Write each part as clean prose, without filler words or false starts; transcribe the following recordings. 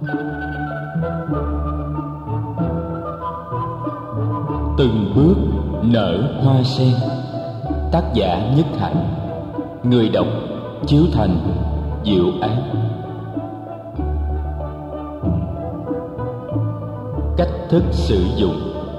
Từng bước nở hoa sen. Tác giả Nhất Hạnh. Người đọc Chiếu Thành, Diệu Án. Cách thức sử dụng.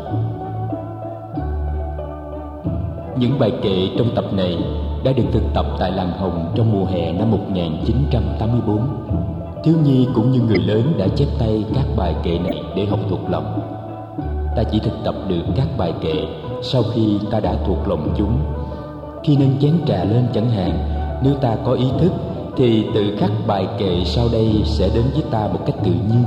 Những bài kệ trong tập này đã được thực tập tại Làng Hồng trong mùa hè năm 1984. Thiếu nhi cũng như người lớn đã chép tay các bài kệ này để học thuộc lòng. Ta chỉ thực tập được các bài kệ sau khi ta đã thuộc lòng chúng. Khi nâng chén trà lên chẳng hạn, nếu ta có ý thức thì tự khắc bài kệ sau đây sẽ đến với ta một cách tự nhiên.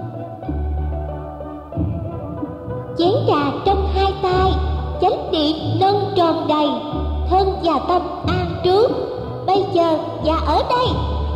Chén trà trong hai tay, chánh niệm nâng tròn đầy, thân và tâm an trú, bây giờ và ở đây.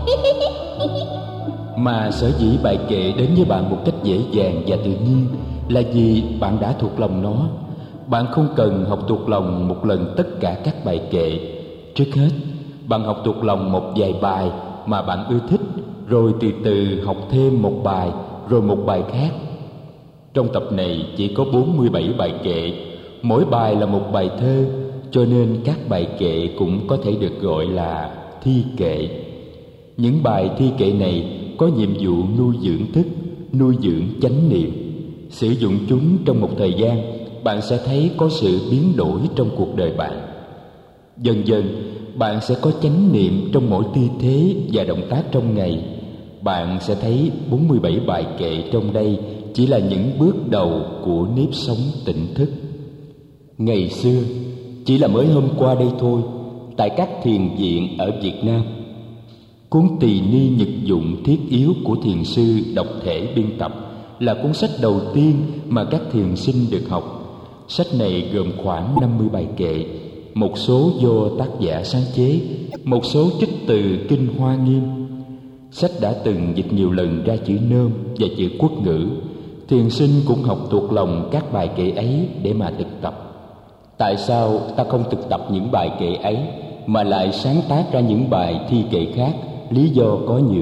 Mà sở dĩ bài kệ đến với bạn một cách dễ dàng và tự nhiên là vì bạn đã thuộc lòng nó. Bạn không cần học thuộc lòng một lần tất cả các bài kệ. Trước hết, bạn học thuộc lòng một vài bài mà bạn ưa thích, rồi từ từ học thêm một bài, rồi một bài khác. Trong tập này chỉ có 47 bài kệ, mỗi bài là một bài thơ, cho nên các bài kệ cũng có thể được gọi là thi kệ. Những bài thi kệ này có nhiệm vụ nuôi dưỡng thức, nuôi dưỡng chánh niệm. Sử dụng chúng trong một thời gian, bạn sẽ thấy có sự biến đổi trong cuộc đời bạn. Dần dần, bạn sẽ có chánh niệm trong mỗi tư thế và động tác trong ngày. Bạn sẽ thấy 47 bài kệ trong đây chỉ là những bước đầu của nếp sống tỉnh thức. Ngày xưa, chỉ là mới hôm qua đây thôi, tại các thiền viện ở Việt Nam, cuốn Tỳ Ni Nhật Dụng Thiết Yếu của thiền sư độc thể biên tập là cuốn sách đầu tiên mà các thiền sinh được học. Sách này gồm khoảng 50 bài kệ, một số do tác giả sáng chế, một số trích từ Kinh Hoa Nghiêm. Sách đã từng dịch nhiều lần ra chữ Nôm và chữ Quốc ngữ. Thiền sinh cũng học thuộc lòng các bài kệ ấy để mà thực tập. Tại sao ta không thực tập những bài kệ ấy mà lại sáng tác ra những bài thi kệ khác? Lý do có nhiều.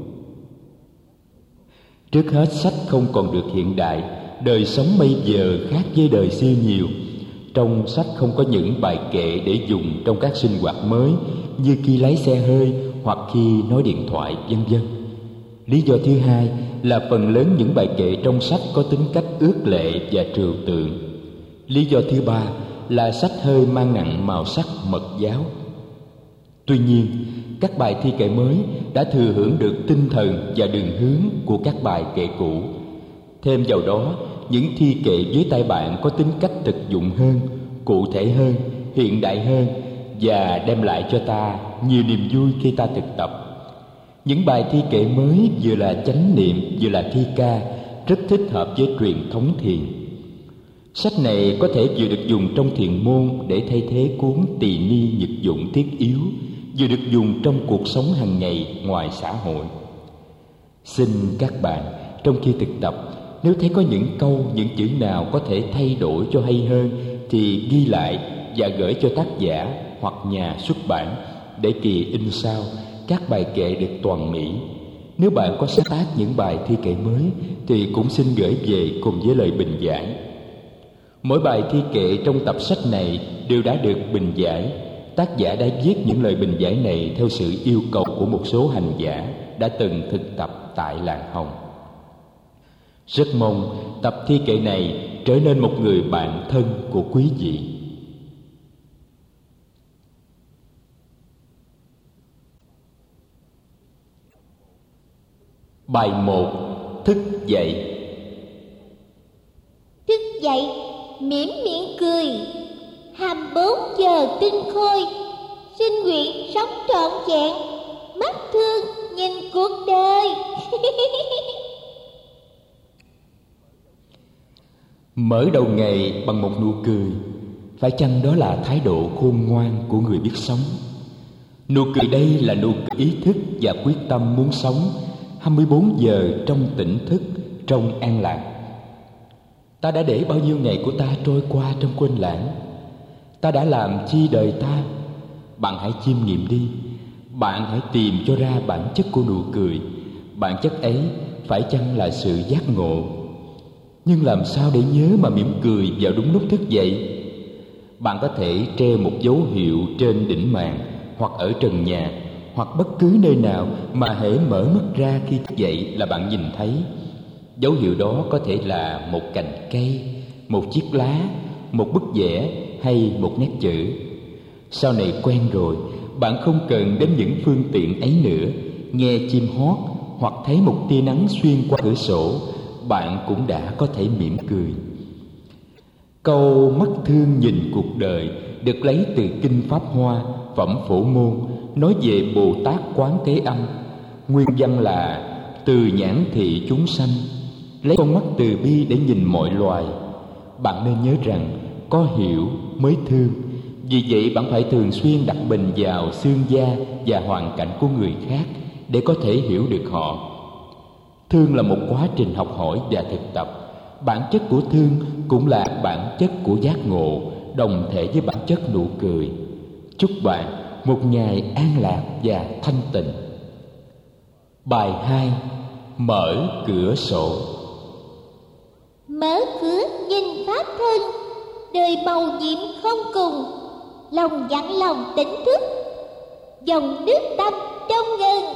Trước hết, sách không còn được hiện đại. Đời sống bây giờ khác với đời xưa nhiều. Trong sách không có những bài kệ để dùng trong các sinh hoạt mới, như khi lái xe hơi hoặc khi nói điện thoại, vân vân. Lý do thứ hai là phần lớn những bài kệ trong sách có tính cách ước lệ và trừu tượng. Lý do thứ ba là sách hơi mang nặng màu sắc mật giáo. Tuy nhiên, các bài thi kệ mới đã thừa hưởng được tinh thần và đường hướng của các bài kệ cũ. Thêm vào đó, những thi kệ dưới tay bạn có tính cách thực dụng hơn, cụ thể hơn, hiện đại hơn và đem lại cho ta nhiều niềm vui khi ta thực tập. Những bài thi kệ mới vừa là chánh niệm vừa là thi ca, rất thích hợp với truyền thống thiền. Sách này có thể vừa được dùng trong thiền môn để thay thế cuốn Tỳ Ni Nhật Dụng Thiết Yếu, vừa được dùng trong cuộc sống hàng ngày ngoài xã hội. Xin các bạn, trong khi thực tập, nếu thấy có những câu, những chữ nào có thể thay đổi cho hay hơn thì ghi lại và gửi cho tác giả hoặc nhà xuất bản để kỳ in sao các bài kệ được toàn mỹ. Nếu bạn có sáng tác những bài thi kệ mới thì cũng xin gửi về cùng với lời bình giải. Mỗi bài thi kệ trong tập sách này đều đã được bình giải. Tác giả đã viết những lời bình giải này theo sự yêu cầu của một số hành giả đã từng thực tập tại Làng Hồng. Rất mong tập thi kệ này trở nên một người bạn thân của quý vị. Bài 1. Thức dậy. Thức dậy, mỉm miệng cười, 24 giờ tinh khôi, xin nguyện sống trọn vẹn, mắt thương nhìn cuộc đời. Mở đầu ngày bằng một nụ cười, phải chăng đó là thái độ khôn ngoan của người biết sống? Nụ cười đây là nụ cười ý thức và quyết tâm muốn sống 24 giờ trong tỉnh thức, trong an lạc. Ta đã để bao nhiêu ngày của ta trôi qua trong quên lãng? Ta đã làm chi đời ta? Bạn hãy chiêm nghiệm đi. Bạn hãy tìm cho ra bản chất của nụ cười. Bản chất ấy phải chăng là sự giác ngộ? Nhưng làm sao để nhớ mà mỉm cười vào đúng lúc thức dậy? Bạn có thể treo một dấu hiệu trên đỉnh màn, hoặc ở trần nhà, hoặc bất cứ nơi nào mà hễ mở mắt ra khi thức dậy là bạn nhìn thấy. Dấu hiệu đó có thể là một cành cây, một chiếc lá, một bức vẽ hay một nét chữ. Sau này quen rồi, bạn không cần đến những phương tiện ấy nữa. Nghe chim hót hoặc thấy một tia nắng xuyên qua cửa sổ, bạn cũng đã có thể mỉm cười. Câu mắt thương nhìn cuộc đời được lấy từ Kinh Pháp Hoa, Phẩm Phổ Môn, nói về Bồ Tát Quán Thế Âm. Nguyên văn là: từ nhãn thị chúng sanh, lấy con mắt từ bi để nhìn mọi loài. Bạn nên nhớ rằng có hiểu mới thương. Vì vậy bạn phải thường xuyên đặt mình vào xương da và hoàn cảnh của người khác để có thể hiểu được họ. Thương là một quá trình học hỏi và thực tập. Bản chất của thương cũng là bản chất của giác ngộ, đồng thể với bản chất nụ cười. Chúc bạn một ngày an lạc và thanh tịnh. Bài 2. Mở cửa sổ. Mở cửa nhìn pháp thân, đời màu nhiệm không cùng, lòng dặn lòng tỉnh thức, dòng nước tâm trong ngần.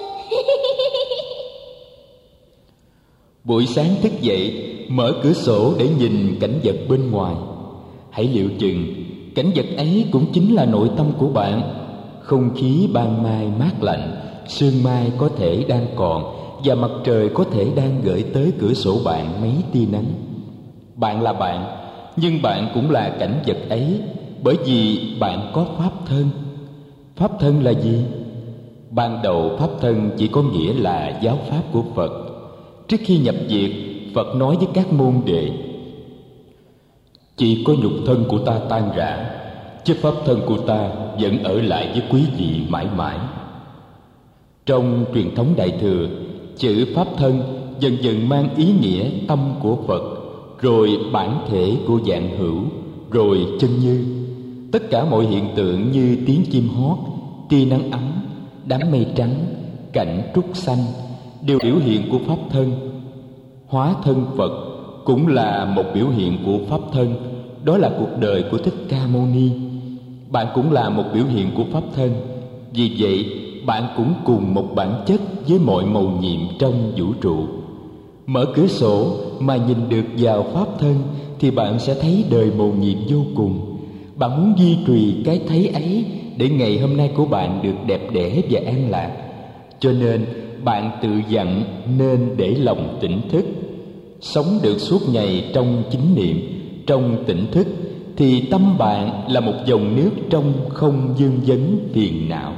Buổi sáng thức dậy, mở cửa sổ để nhìn cảnh vật bên ngoài. Hãy liệu chừng cảnh vật ấy cũng chính là nội tâm của bạn. Không khí ban mai mát lạnh, sương mai có thể đang còn, và mặt trời có thể đang gửi tới cửa sổ bạn mấy tia nắng. Bạn là bạn, nhưng bạn cũng là cảnh vật ấy, bởi vì bạn có pháp thân. Pháp thân là gì? Ban đầu pháp thân chỉ có nghĩa là giáo pháp của Phật. Trước khi nhập diệt, Phật nói với các môn đệ: chỉ có nhục thân của ta tan rã, chứ pháp thân của ta vẫn ở lại với quý vị mãi mãi. Trong truyền thống Đại Thừa, chữ pháp thân dần dần mang ý nghĩa tâm của Phật, rồi bản thể của vạn hữu, rồi chân như. Tất cả mọi hiện tượng như tiếng chim hót, tia nắng ấm, đám mây trắng, cảnh trúc xanh đều biểu hiện của pháp thân. Hóa thân Phật cũng là một biểu hiện của pháp thân, đó là cuộc đời của Thích Ca Mâu Ni. Bạn cũng là một biểu hiện của pháp thân. Vì vậy, bạn cũng cùng một bản chất với mọi mầu nhiệm trong vũ trụ. Mở cửa sổ mà nhìn được vào pháp thân thì bạn sẽ thấy đời mầu nhiệm vô cùng. Bạn muốn duy trì cái thấy ấy để ngày hôm nay của bạn được đẹp đẽ và an lạc. Cho nên bạn tự dặn nên để lòng tỉnh thức. Sống được suốt ngày trong chánh niệm, trong tỉnh thức, thì tâm bạn là một dòng nước trong không vương vấn phiền não.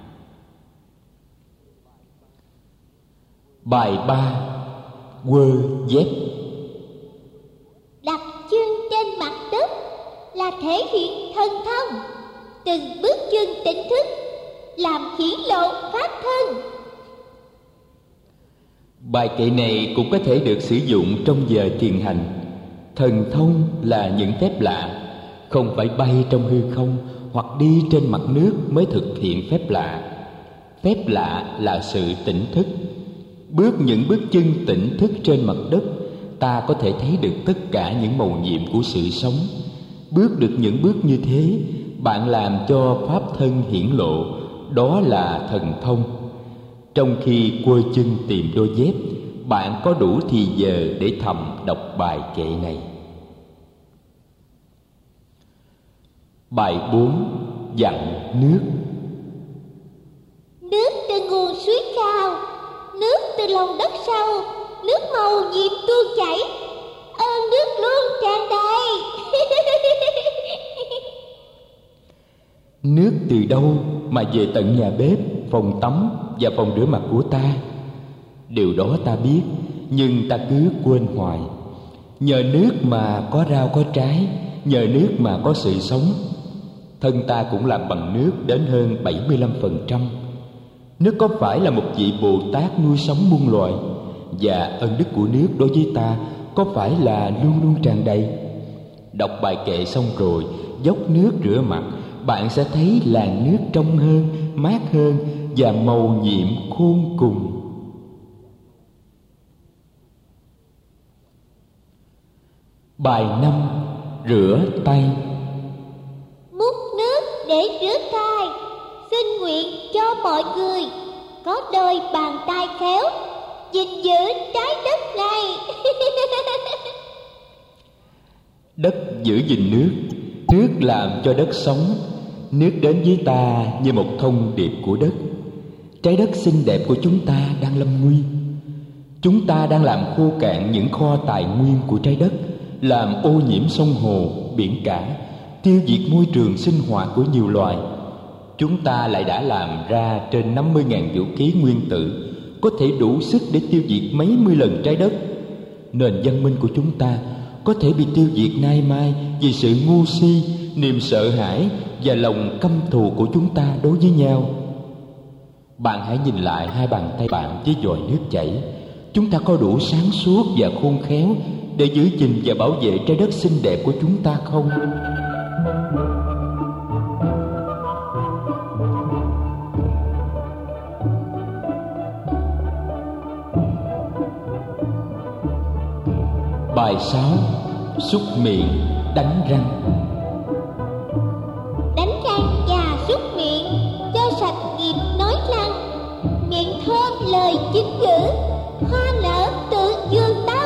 Bài 3. Quơ dép. Đặt chân trên mặt đất là thể hiện thần thông. Từng bước chân tỉnh thức làm hiển lộ pháp thân. Bài kệ này cũng có thể được sử dụng trong giờ thiền hành. Thần thông là những phép lạ, không phải bay trong hư không hoặc đi trên mặt nước mới thực hiện phép lạ. Phép lạ là sự tỉnh thức. Bước những bước chân tỉnh thức trên mặt đất, ta có thể thấy được tất cả những mầu nhiệm của sự sống. Bước được những bước như thế, bạn làm cho pháp thân hiển lộ, đó là thần thông. Trong khi quơ chân tìm đôi dép, bạn có đủ thì giờ để thầm đọc bài kệ này. Bài 4. Dặn nước. Nước từ nguồn suối cao, nước từ lòng đất sâu, nước màu nhiệm tuôn chảy, ơn nước luôn tràn đầy. Nước từ đâu mà về tận nhà bếp, phòng tắm và phòng rửa mặt của ta? Điều đó ta biết, nhưng ta cứ quên hoài. Nhờ nước mà có rau có trái, nhờ nước mà có sự sống. Thân ta cũng làm bằng nước đến hơn 75%. Nước có phải là một vị Bồ Tát nuôi sống muôn loài? Và ân đức của nước đối với ta có phải là luôn luôn tràn đầy? Đọc bài kệ xong rồi, dốc nước rửa mặt, bạn sẽ thấy làn nước trong hơn, mát hơn và mầu nhiệm khôn cùng. Bài 5. Rửa tay. Múc nước để rửa tay, xin nguyện cho mọi người có đôi bàn tay khéo gìn giữ trái đất này. Đất giữ gìn nước, nước làm cho đất sống. Nước đến với ta như một thông điệp của đất. Trái đất xinh đẹp của chúng ta đang lâm nguy. Chúng ta đang làm khô cạn những kho tài nguyên của trái đất, làm ô nhiễm sông hồ, biển cả, tiêu diệt môi trường sinh hoạt của nhiều loài. Chúng ta lại đã làm ra trên 50.000 vũ khí nguyên tử, có thể đủ sức để tiêu diệt mấy mươi lần trái đất. Nền văn minh của chúng ta có thể bị tiêu diệt nay mai vì sự ngu si, niềm sợ hãi và lòng căm thù của chúng ta đối với nhau. Bạn hãy nhìn lại hai bàn tay bạn với vòi nước chảy. Chúng ta có đủ sáng suốt và khôn khéo để giữ gìn và bảo vệ trái đất xinh đẹp của chúng ta không? Bài 6. Súc miệng, đánh răng. Đánh răng và súc miệng cho sạch nghiệp nói răng. Miệng thơm lời chính ngữ, hoa nở tự dương tâm.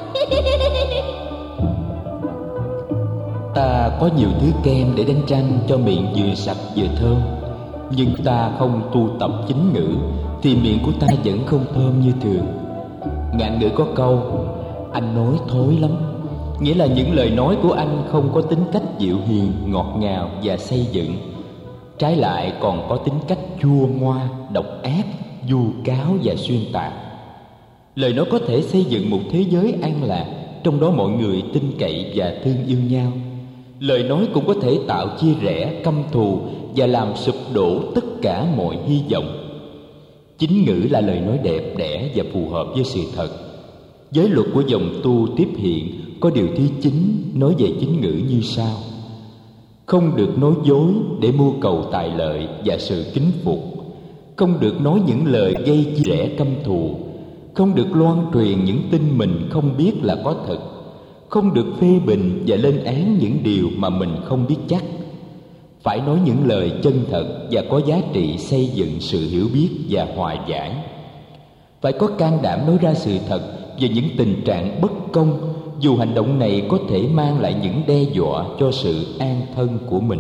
Ta có nhiều thứ kem để đánh răng cho miệng vừa sạch vừa thơm, nhưng ta không tu tập chính ngữ thì miệng của ta vẫn không thơm như thường. Ngạn ngữ có câu: anh nói thối lắm, nghĩa là những lời nói của anh không có tính cách dịu hiền, ngọt ngào và xây dựng. Trái lại còn có tính cách chua ngoa, độc ác, vu cáo và xuyên tạc. Lời nói có thể xây dựng một thế giới an lạc, trong đó mọi người tin cậy và thương yêu nhau. Lời nói cũng có thể tạo chia rẽ, căm thù và làm sụp đổ tất cả mọi hy vọng. Chính ngữ là lời nói đẹp đẽ và phù hợp với sự thật. Giới luật của dòng tu tiếp hiện có điều thứ 9 nói về chính ngữ như sau: không được nói dối để mưu cầu tài lợi và sự kính phục, không được nói những lời gây chia rẽ căm thù, không được loan truyền những tin mình không biết là có thật, không được phê bình và lên án những điều mà mình không biết chắc. Phải nói những lời chân thật và có giá trị xây dựng sự hiểu biết và hòa giải. Phải có can đảm nói ra sự thật về những tình trạng bất công, dù hành động này có thể mang lại những đe dọa cho sự an thân của mình.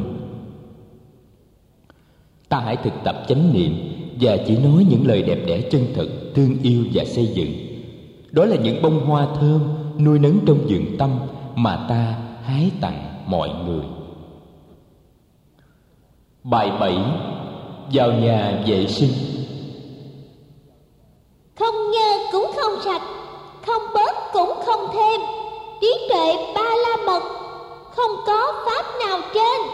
Ta hãy thực tập chánh niệm và chỉ nói những lời đẹp đẽ chân thực, thương yêu và xây dựng. Đó là những bông hoa thơm nuôi nấng trong vườn tâm mà ta hái tặng mọi người. Bài 7. Vào nhà vệ sinh. Không nhơ cũng không sạch, không bớt cũng không thêm. Trí tuệ ba la mật, không có pháp nào trên.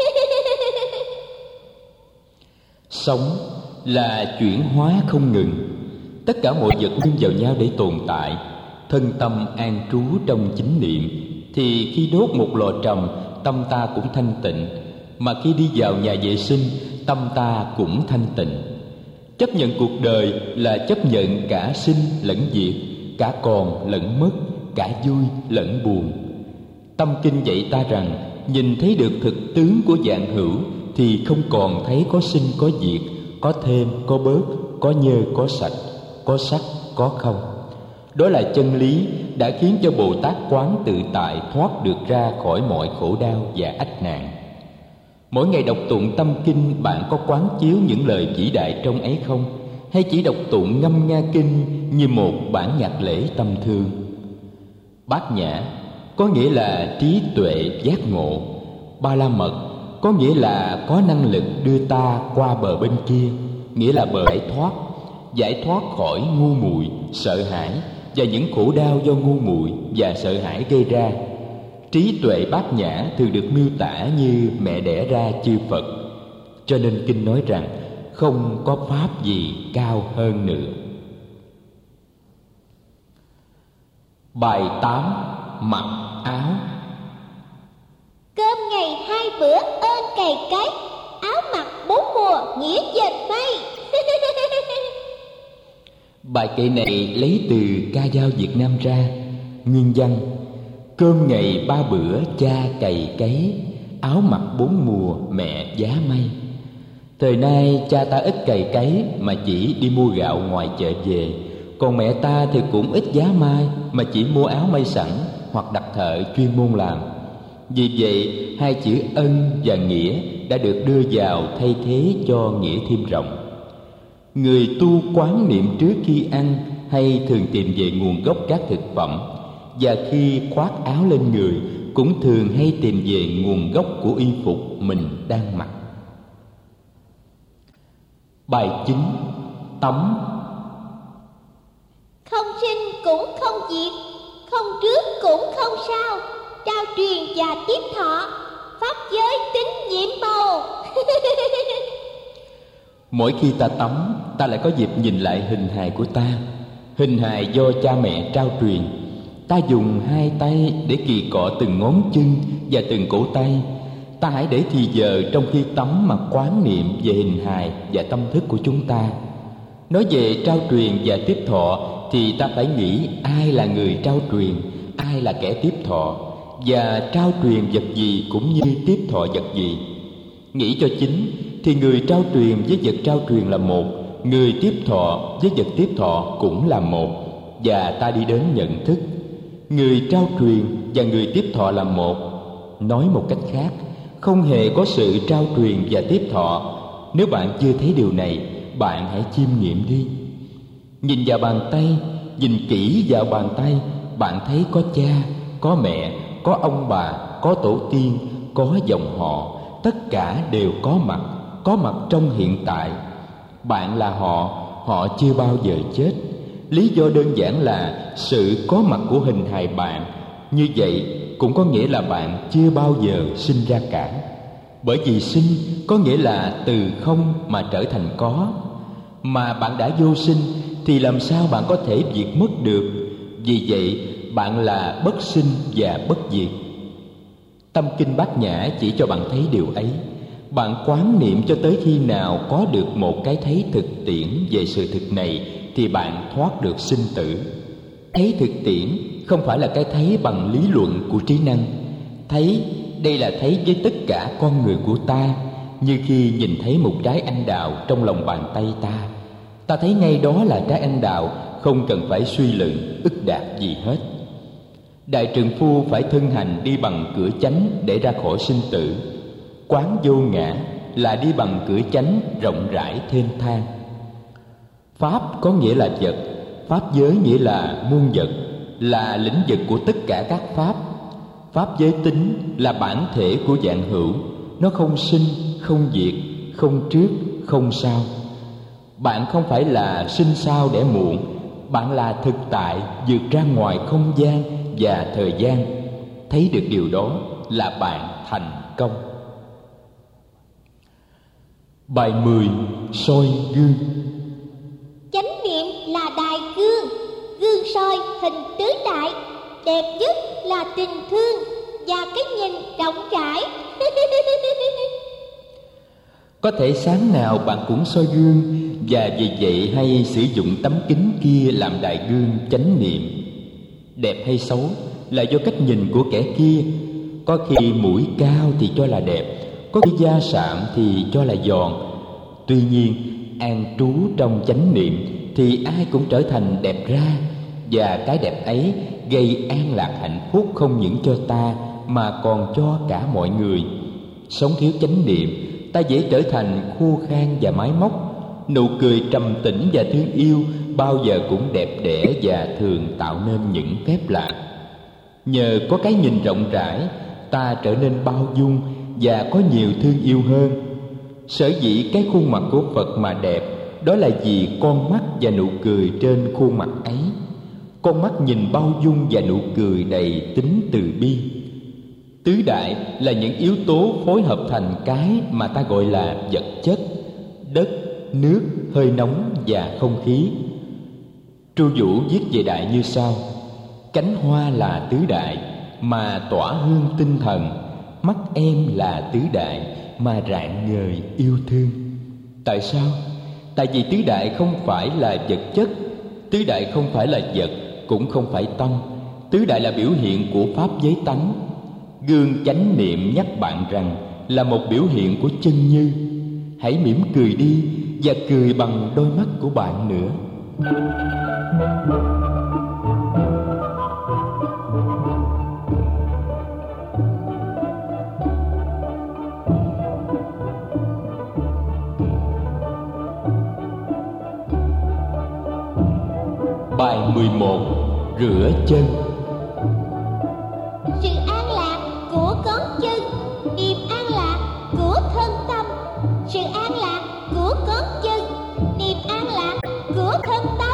Sống là chuyển hóa không ngừng. Tất cả mọi vật nương vào nhau để tồn tại. Thân tâm an trú trong chánh niệm, thì khi đốt một lò trầm, tâm ta cũng thanh tịnh. Mà khi đi vào nhà vệ sinh, tâm ta cũng thanh tịnh. Chấp nhận cuộc đời là chấp nhận cả sinh lẫn diệt, cả còn lẫn mất, cả vui lẫn buồn. Tâm kinh dạy ta rằng nhìn thấy được thực tướng của vạn hữu thì không còn thấy có sinh có diệt, có thêm có bớt, có nhơ có sạch, có sắc có không. Đó là chân lý đã khiến cho Bồ Tát Quán tự tại thoát được ra khỏi mọi khổ đau và ách nạn. Mỗi ngày đọc tụng tâm kinh, bạn có quán chiếu những lời vĩ đại trong ấy không? Hay chỉ đọc tụng ngâm nga kinh như một bản nhạc lễ tâm thương? Bát nhã có nghĩa là trí tuệ giác ngộ. Ba la mật có nghĩa là có năng lực đưa ta qua bờ bên kia, nghĩa là bờ giải thoát khỏi ngu muội, sợ hãi và những khổ đau do ngu muội và sợ hãi gây ra. Trí tuệ bát nhã thường được miêu tả như mẹ đẻ ra chư Phật. Cho nên kinh nói rằng không có pháp gì cao hơn nữa. Bài 8. Mặc áo. Cơm ngày 2 bữa ơn cày cấy, áo mặc 4 mùa nghĩa dệt mây. Bài kệ này lấy từ ca dao Việt Nam ra. Nguyên văn: Cơm ngày 3 bữa cha cày cấy, áo mặc 4 mùa mẹ giá may. Thời nay cha ta ít cày cấy mà chỉ đi mua gạo ngoài chợ về, còn mẹ ta thì cũng ít giá may mà chỉ mua áo may sẵn hoặc đặt thợ chuyên môn làm. Vì vậy, hai chữ ân và nghĩa đã được đưa vào thay thế cho nghĩa thêm rộng. Người tu quán niệm trước khi ăn hay thường tìm về nguồn gốc các thực phẩm, và khi khoác áo lên người cũng thường hay tìm về nguồn gốc của y phục mình đang mặc. Bài 9. Tắm. Không sinh cũng không diệt, không trước cũng không sao, trao truyền và tiếp thọ, pháp giới tính nhiệm màu. Mỗi khi ta tắm, ta lại có dịp nhìn lại hình hài của ta. Hình hài do cha mẹ trao truyền. Ta dùng hai tay để kỳ cọ từng ngón chân và từng cổ tay. Ta hãy để thì giờ trong khi tắm mà quán niệm về hình hài và tâm thức của chúng ta. Nói về trao truyền và tiếp thọ thì ta phải nghĩ ai là người trao truyền, ai là kẻ tiếp thọ, và trao truyền vật gì cũng như tiếp thọ vật gì. Nghĩ cho chính thì người trao truyền với vật trao truyền là một, người tiếp thọ với vật tiếp thọ cũng là một, và ta đi đến nhận thức. Người trao truyền và người tiếp thọ là một. Nói một cách khác, không hề có sự trao truyền và tiếp thọ. Nếu bạn chưa thấy điều này, bạn hãy chiêm nghiệm đi. Nhìn vào bàn tay, nhìn kỹ vào bàn tay, bạn thấy có cha, có mẹ, có ông bà, có tổ tiên, có dòng họ. Tất cả đều có mặt trong hiện tại. Bạn là họ, họ chưa bao giờ chết. Lý do đơn giản là sự có mặt của hình hài bạn. Như vậy cũng có nghĩa là bạn chưa bao giờ sinh ra cả. Bởi vì sinh có nghĩa là từ không mà trở thành có. Mà bạn đã vô sinh thì làm sao bạn có thể diệt mất được? Vì vậy bạn là bất sinh và bất diệt. Tâm kinh Bát Nhã chỉ cho bạn thấy điều ấy. Bạn quán niệm cho tới khi nào có được một cái thấy thực tiễn về sự thực này thì bạn thoát được sinh tử. Thấy thực tiễn không phải là cái thấy bằng lý luận của trí năng. Thấy, đây là thấy với tất cả con người của ta. Như khi nhìn thấy một trái anh đào trong lòng bàn tay ta, ta thấy ngay đó là trái anh đào, không cần phải suy luận, ức đạt gì hết. Đại trượng phu phải thân hành đi bằng cửa chánh để ra khỏi sinh tử. Quán vô ngã là đi bằng cửa chánh rộng rãi thênh thang. Pháp có nghĩa là vật, pháp giới nghĩa là muôn vật, là lĩnh vực của tất cả các pháp. Pháp giới tính là bản thể của vạn hữu, nó không sinh, không diệt, không trước, không sau. Bạn không phải là sinh sau đẻ muộn, bạn là thực tại vượt ra ngoài không gian và thời gian. Thấy được điều đó là bạn thành công. Bài 10. Soi gương. Chánh niệm là đài gương, gương soi hình tứ đại. Đẹp nhất là tình thương và cái nhìn rộng rãi. Có thể sáng nào bạn cũng soi gương, và vì vậy hay sử dụng tấm kính kia làm đại gương chánh niệm. Đẹp hay xấu là do cách nhìn của kẻ kia. Có khi mũi cao thì cho là đẹp, có khi da sạm thì cho là giòn. Tuy nhiên, an trú trong chánh niệm thì ai cũng trở thành đẹp ra, và cái đẹp ấy gây an lạc hạnh phúc không những cho ta mà còn cho cả mọi người. Sống thiếu chánh niệm, ta dễ trở thành khô khan và máy móc. Nụ cười trầm tĩnh và thương yêu bao giờ cũng đẹp đẽ và thường tạo nên những phép lạ. Nhờ có cái nhìn rộng rãi, ta trở nên bao dung và có nhiều thương yêu hơn. Sở dĩ cái khuôn mặt của Phật mà đẹp, đó là vì con mắt và nụ cười trên khuôn mặt ấy. Con mắt nhìn bao dung và nụ cười đầy tính từ bi. Tứ đại là những yếu tố phối hợp thành cái mà ta gọi là vật chất: đất, nước, hơi nóng và không khí. Tru Vũ viết về đại như sau: cánh hoa là tứ đại mà tỏa hương tinh thần, mắt em là tứ đại mà rạng ngời yêu thương. Tại sao? Tại vì tứ đại không phải là vật chất, tứ đại không phải là vật, cũng không phải tâm. Tứ đại là biểu hiện của pháp giới tánh. Gương chánh niệm nhắc bạn rằng là một biểu hiện của chân như. Hãy mỉm cười đi và cười bằng đôi mắt của bạn nữa. Bài 11. Rửa chân. Sự an lạc của ngón chân, niềm an lạc của thân tâm. Sự an lạc của ngón chân, niềm an lạc của thân tâm.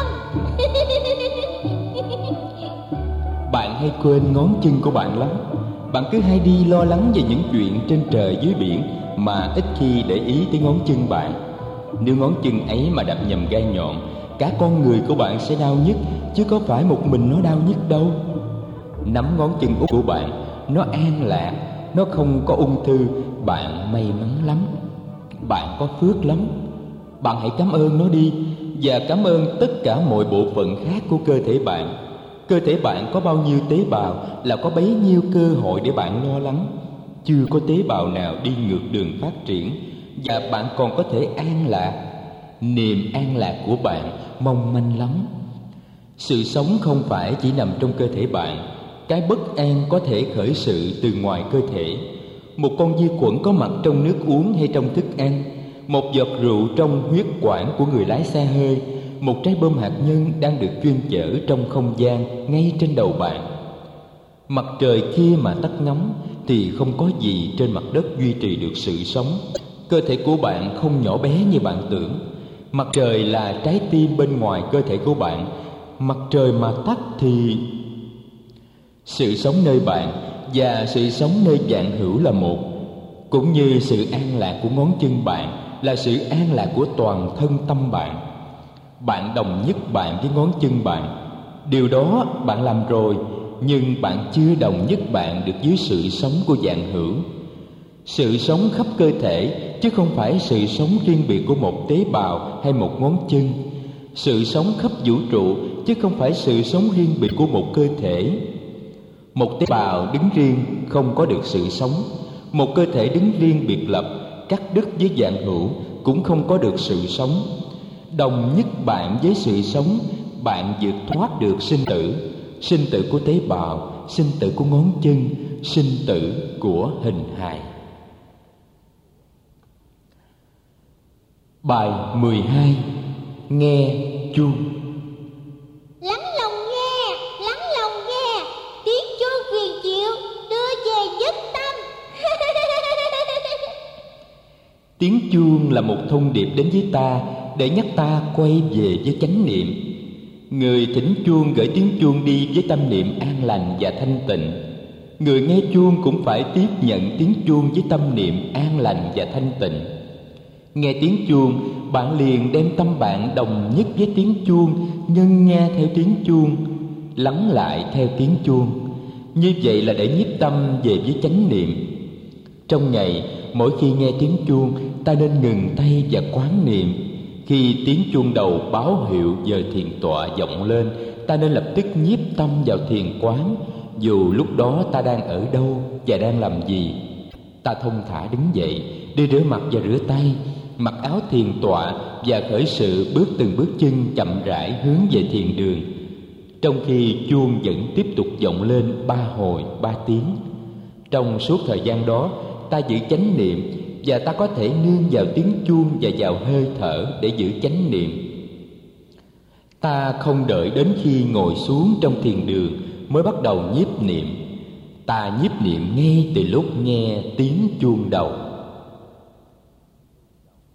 Bạn hay quên ngón chân của bạn lắm. Bạn cứ hay đi lo lắng về những chuyện trên trời dưới biển mà ít khi để ý tới ngón chân bạn. Nếu ngón chân ấy mà đập nhầm gai nhọn, cả con người của bạn sẽ đau nhức, chứ có phải một mình nó đau nhức đâu. Nắm ngón chân út của bạn, nó an lạc, nó không có ung thư, bạn may mắn lắm, bạn có phước lắm. Bạn hãy cảm ơn nó đi, và cảm ơn tất cả mọi bộ phận khác của cơ thể bạn. Cơ thể bạn có bao nhiêu tế bào là có bấy nhiêu cơ hội để bạn lo lắng. Chưa có tế bào nào đi ngược đường phát triển, và bạn còn có thể an lạc. Niềm an lạc của bạn mong manh lắm. Sự sống không phải chỉ nằm trong cơ thể bạn. Cái bất an có thể khởi sự từ ngoài cơ thể. Một con vi khuẩn có mặt trong nước uống hay trong thức ăn, một giọt rượu trong huyết quản của người lái xe hơi, một trái bom hạt nhân đang được chuyên chở trong không gian ngay trên đầu bạn. Mặt trời kia mà tắt ngấm thì không có gì trên mặt đất duy trì được sự sống. Cơ thể của bạn không nhỏ bé như bạn tưởng. Mặt trời là trái tim bên ngoài cơ thể của bạn. Mặt trời mà tắt thì sự sống nơi bạn và sự sống nơi vạn hữu là một. Cũng như sự an lạc của ngón chân bạn là sự an lạc của toàn thân tâm bạn. Bạn đồng nhất bạn với ngón chân bạn. Điều đó bạn làm rồi, nhưng bạn chưa đồng nhất bạn được với sự sống của vạn hữu. Sự sống khắp cơ thể, chứ không phải sự sống riêng biệt của một tế bào hay một ngón chân. Sự sống khắp vũ trụ, chứ không phải sự sống riêng biệt của một cơ thể. Một tế bào đứng riêng không có được sự sống. Một cơ thể đứng riêng biệt lập, cắt đứt với vạn hữu cũng không có được sự sống. Đồng nhất bạn với sự sống, bạn vượt thoát được sinh tử. Sinh tử của tế bào, sinh tử của ngón chân, sinh tử của hình hài. Bài 12. Nghe chuông. Lắng lòng nghe, tiếng chuông huyền diệu đưa về giấc tâm. Tiếng chuông là một thông điệp đến với ta để nhắc ta quay về với chánh niệm. Người thỉnh chuông gửi tiếng chuông đi với tâm niệm an lành và thanh tịnh. Người nghe chuông cũng phải tiếp nhận tiếng chuông với tâm niệm an lành và thanh tịnh. Nghe tiếng chuông, bạn liền đem tâm bạn đồng nhất với tiếng chuông, nhân nghe theo tiếng chuông, lắng lại theo tiếng chuông. Như vậy là để nhiếp tâm về với chánh niệm. Trong ngày, mỗi khi nghe tiếng chuông, ta nên ngừng tay và quán niệm. Khi tiếng chuông đầu báo hiệu giờ thiền tọa vọng lên, ta nên lập tức nhiếp tâm vào thiền quán, dù lúc đó ta đang ở đâu và đang làm gì. Ta thông thả đứng dậy, đi rửa mặt và rửa tay, mặc áo thiền tọa và khởi sự bước từng bước chân chậm rãi hướng về thiền đường. Trong khi chuông vẫn tiếp tục vọng lên 3 hồi 3 tiếng. Trong suốt thời gian đó, ta giữ chánh niệm, và ta có thể nương vào tiếng chuông và vào hơi thở để giữ chánh niệm. Ta không đợi đến khi ngồi xuống trong thiền đường mới bắt đầu nhiếp niệm. Ta nhiếp niệm ngay từ lúc nghe tiếng chuông đầu.